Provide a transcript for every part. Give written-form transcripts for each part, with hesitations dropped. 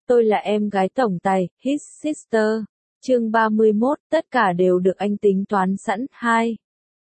Tôi là em gái tổng tài, his sister. Chương 31, tất cả đều được anh tính toán sẵn. 2.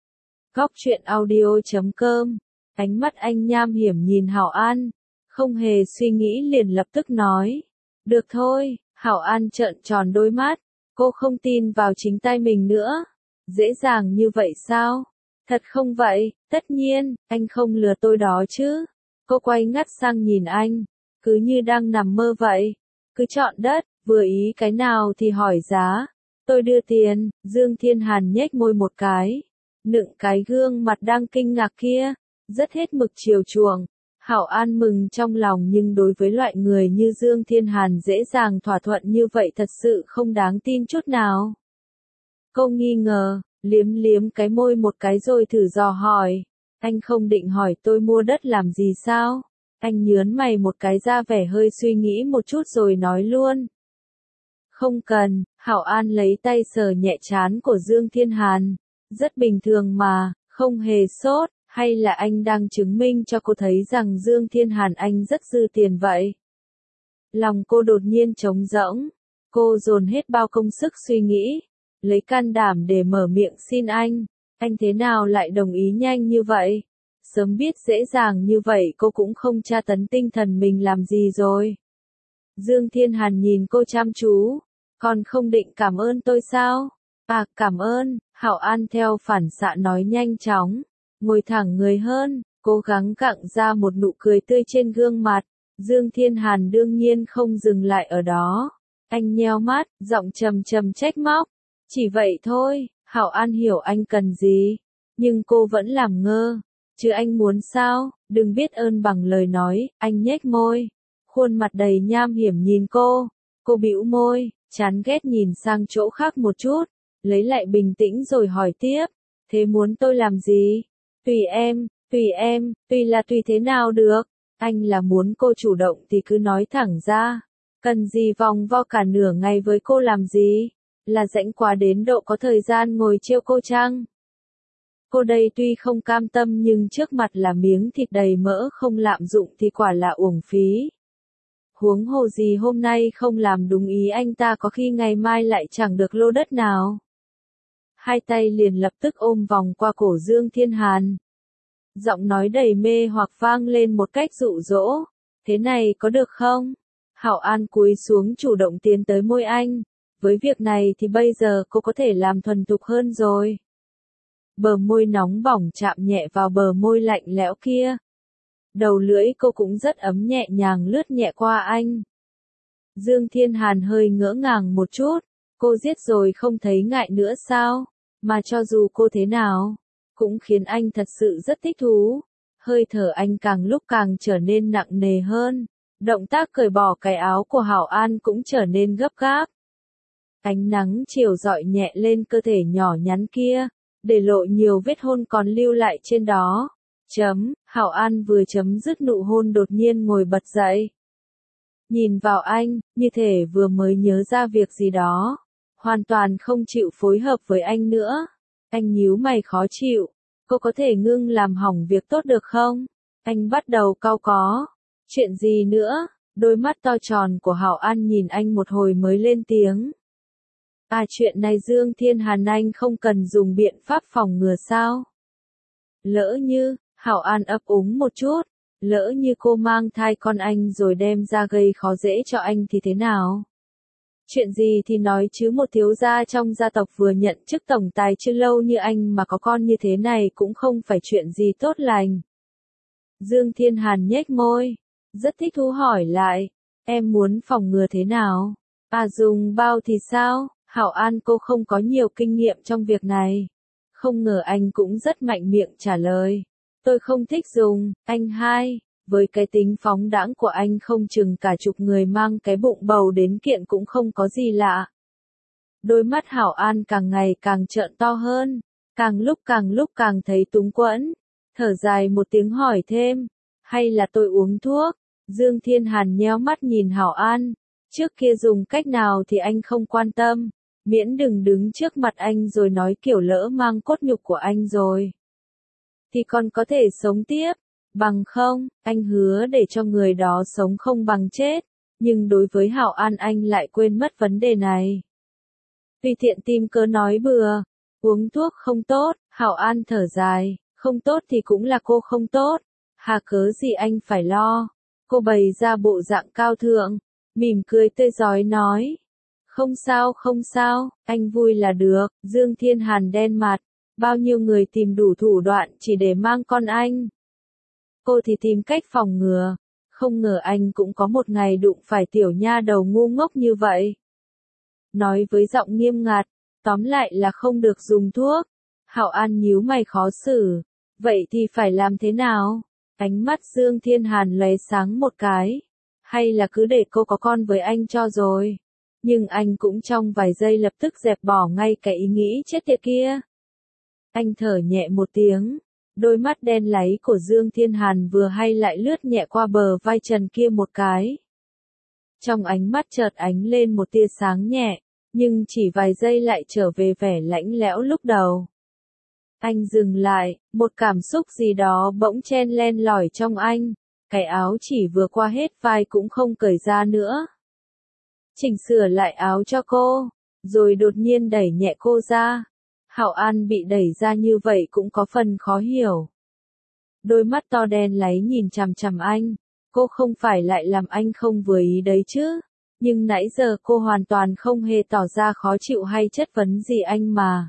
Góc truyện audio.com. Ánh mắt anh nham hiểm nhìn Hảo An, không hề suy nghĩ liền lập tức nói. Được thôi. Hảo An trợn tròn đôi mắt, cô không tin vào chính tay mình nữa. Dễ dàng như vậy sao? Thật không vậy, tất nhiên, anh không lừa tôi đó chứ. Cô quay ngắt sang nhìn anh, cứ như đang nằm mơ vậy. Cứ chọn đất, vừa ý cái nào thì hỏi giá. Tôi đưa tiền. Dương Thiên Hàn nhếch môi một cái, nựng cái gương mặt đang kinh ngạc kia, rất hết mực chiều chuộng. Hảo An mừng trong lòng nhưng đối với loại người như Dương Thiên Hàn dễ dàng thỏa thuận như vậy thật sự không đáng tin chút nào. Cô nghi ngờ, liếm liếm cái môi một cái rồi thử dò hỏi. Anh không định hỏi tôi mua đất làm gì sao? Anh nhớn mày một cái ra vẻ hơi suy nghĩ một chút rồi nói luôn. Không cần. Hảo An lấy tay sờ nhẹ trán của Dương Thiên Hàn. Rất bình thường mà, không hề sốt. Hay là anh đang chứng minh cho cô thấy rằng Dương Thiên Hàn anh rất dư tiền vậy? Lòng cô đột nhiên trống rỗng. Cô dồn hết bao công sức suy nghĩ, lấy can đảm để mở miệng xin anh. Anh thế nào lại đồng ý nhanh như vậy? Sớm biết dễ dàng như vậy cô cũng không tra tấn tinh thần mình làm gì rồi. Dương Thiên Hàn nhìn cô chăm chú. Còn không định cảm ơn tôi sao? À, cảm ơn. Hảo An theo phản xạ nói nhanh chóng. Ngồi thẳng người hơn, cố gắng gặng ra một nụ cười tươi trên gương mặt. Dương Thiên Hàn đương nhiên không dừng lại ở đó. Anh nheo mắt, giọng trầm trầm trách móc. Chỉ vậy thôi. Hảo An hiểu anh cần gì, nhưng cô vẫn làm ngơ. Chứ anh muốn sao? Đừng biết ơn bằng lời nói. Anh nhếch môi, khuôn mặt đầy nham hiểm nhìn cô. Cô bĩu môi, chán ghét nhìn sang chỗ khác một chút, lấy lại bình tĩnh rồi hỏi tiếp. Thế muốn tôi làm gì? Tùy em, tùy là tùy thế nào được. Anh là muốn cô chủ động thì cứ nói thẳng ra. Cần gì vòng vo cả nửa ngày với cô làm gì? Là rãnh quá đến độ có thời gian ngồi trêu cô chăng? Cô đây tuy không cam tâm nhưng trước mặt là miếng thịt đầy mỡ không lạm dụng thì quả là uổng phí. Huống hồ gì hôm nay không làm đúng ý anh ta có khi ngày mai lại chẳng được lô đất nào. Hai tay liền lập tức ôm vòng qua cổ Dương Thiên Hàn. Giọng nói đầy mê hoặc vang lên một cách dụ dỗ. Thế này có được không? Hảo An cúi xuống chủ động tiến tới môi anh. Với việc này thì bây giờ cô có thể làm thuần thục hơn rồi. Bờ môi nóng bỏng chạm nhẹ vào bờ môi lạnh lẽo kia. Đầu lưỡi cô cũng rất ấm nhẹ nhàng lướt nhẹ qua anh. Dương Thiên Hàn hơi ngỡ ngàng một chút. Cô giết rồi không thấy ngại nữa sao? Mà cho dù cô thế nào, cũng khiến anh thật sự rất thích thú. Hơi thở anh càng lúc càng trở nên nặng nề hơn. Động tác cởi bỏ cái áo của Hảo An cũng trở nên gấp gáp. Ánh nắng chiều rọi nhẹ lên cơ thể nhỏ nhắn kia, để lộ nhiều vết hôn còn lưu lại trên đó. Hảo An vừa chấm dứt nụ hôn đột nhiên ngồi bật dậy. Nhìn vào anh, như thể vừa mới nhớ ra việc gì đó. Hoàn toàn không chịu phối hợp với anh nữa. Anh nhíu mày khó chịu. Cô có thể ngưng làm hỏng việc tốt được không? Anh bắt đầu cau có. Chuyện gì nữa? Đôi mắt to tròn của Hảo An nhìn anh một hồi mới lên tiếng. À, chuyện này Dương Thiên Hàn anh không cần dùng biện pháp phòng ngừa sao? Lỡ như, Hảo An ấp úng một chút, lỡ như cô mang thai con anh rồi đem ra gây khó dễ cho anh thì thế nào? Chuyện gì thì nói chứ một thiếu gia trong gia tộc vừa nhận chức tổng tài chưa lâu như anh mà có con như thế này cũng không phải chuyện gì tốt lành. Dương Thiên Hàn nhếch môi, rất thích thú hỏi lại, em muốn phòng ngừa thế nào? À, dùng bao thì sao? Hảo An cô không có nhiều kinh nghiệm trong việc này. Không ngờ anh cũng rất mạnh miệng trả lời. Tôi không thích dùng. Anh hai, với cái tính phóng đãng của anh không chừng cả chục người mang cái bụng bầu đến kiện cũng không có gì lạ. Đôi mắt Hảo An càng ngày càng trợn to hơn, càng lúc càng thấy túng quẫn. Thở dài một tiếng hỏi thêm, hay là tôi uống thuốc? Dương Thiên Hàn nhéo mắt nhìn Hảo An. Trước kia dùng cách nào thì anh không quan tâm, miễn đừng đứng trước mặt anh rồi nói kiểu lỡ mang cốt nhục của anh rồi thì còn có thể sống tiếp, bằng không, anh hứa để cho người đó sống không bằng chết. Nhưng đối với Hạo An anh lại quên mất vấn đề này. Tùy tiện tìm cớ nói bừa, uống thuốc không tốt, Hạo An thở dài, không tốt thì cũng là cô không tốt, hà cớ gì anh phải lo. Cô bày ra bộ dạng cao thượng, mỉm cười tươi rói nói. Không sao, anh vui là được. Dương Thiên Hàn đen mặt, bao nhiêu người tìm đủ thủ đoạn chỉ để mang con anh. Cô thì tìm cách phòng ngừa, không ngờ anh cũng có một ngày đụng phải tiểu nha đầu ngu ngốc như vậy. Nói với giọng nghiêm ngặt, tóm lại là không được dùng thuốc. Hạo An nhíu mày khó xử, vậy thì phải làm thế nào? Ánh mắt Dương Thiên Hàn lóe sáng một cái, hay là cứ để cô có con với anh cho rồi. Nhưng anh cũng trong vài giây lập tức dẹp bỏ ngay cái ý nghĩ chết tiệt kia. Anh thở nhẹ một tiếng, đôi mắt đen láy của Dương Thiên Hàn vừa hay lại lướt nhẹ qua bờ vai Trần kia một cái. Trong ánh mắt chợt ánh lên một tia sáng nhẹ, nhưng chỉ vài giây lại trở về vẻ lạnh lẽo lúc đầu. Anh dừng lại, một cảm xúc gì đó bỗng chen len lỏi trong anh, cái áo chỉ vừa qua hết vai cũng không cởi ra nữa. Chỉnh sửa lại áo cho cô, rồi đột nhiên đẩy nhẹ cô ra. Hạo An bị đẩy ra như vậy cũng có phần khó hiểu. Đôi mắt to đen láy nhìn chằm chằm anh, cô không phải lại làm anh không vừa ý đấy chứ, nhưng nãy giờ cô hoàn toàn không hề tỏ ra khó chịu hay chất vấn gì anh mà.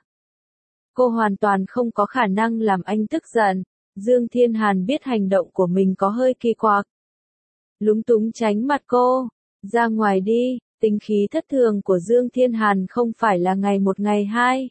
Cô hoàn toàn không có khả năng làm anh tức giận. Dương Thiên Hàn biết hành động của mình có hơi kỳ quặc. Lúng túng tránh mặt cô, ra ngoài đi, tính khí thất thường của Dương Thiên Hàn không phải là ngày một ngày hai.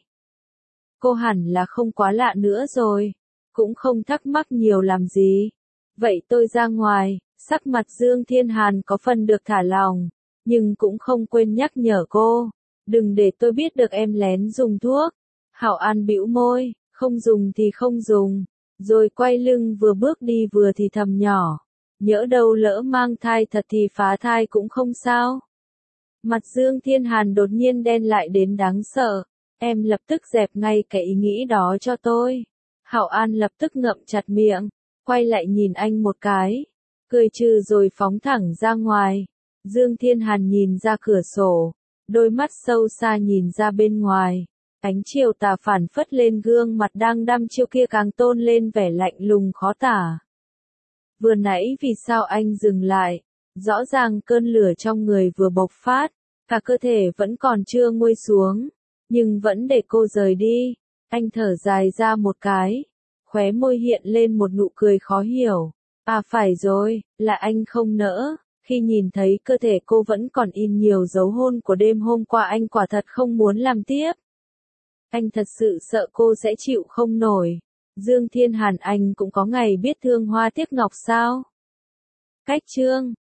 Cô hẳn là không quá lạ nữa rồi, cũng không thắc mắc nhiều làm gì. Vậy tôi ra ngoài, sắc mặt Dương Thiên Hàn có phần được thả lỏng, nhưng cũng không quên nhắc nhở cô, đừng để tôi biết được em lén dùng thuốc. Hạo An bĩu môi, không dùng thì không dùng, rồi quay lưng vừa bước đi vừa thì thầm nhỏ, nhỡ đâu lỡ mang thai thật thì phá thai cũng không sao. Mặt Dương Thiên Hàn đột nhiên đen lại đến đáng sợ, em lập tức dẹp ngay cái ý nghĩ đó cho tôi. Hạo An lập tức ngậm chặt miệng, quay lại nhìn anh một cái, cười trừ rồi phóng thẳng ra ngoài. Dương Thiên Hàn nhìn ra cửa sổ, đôi mắt sâu xa nhìn ra bên ngoài. Ánh chiều tà phản phất lên gương mặt đang đăm chiêu kia càng tôn lên vẻ lạnh lùng khó tả. Vừa nãy vì sao anh dừng lại? Rõ ràng cơn lửa trong người vừa bộc phát, cả cơ thể vẫn còn chưa nguôi xuống, nhưng vẫn để cô rời đi. Anh thở dài ra một cái, khóe môi hiện lên một nụ cười khó hiểu. À phải rồi, là anh không nỡ. Khi nhìn thấy cơ thể cô vẫn còn in nhiều dấu hôn của đêm hôm qua anh quả thật không muốn làm tiếp. Anh thật sự sợ cô sẽ chịu không nổi. Dương Thiên Hàn anh cũng có ngày biết thương hoa tiếc ngọc sao? Cách chương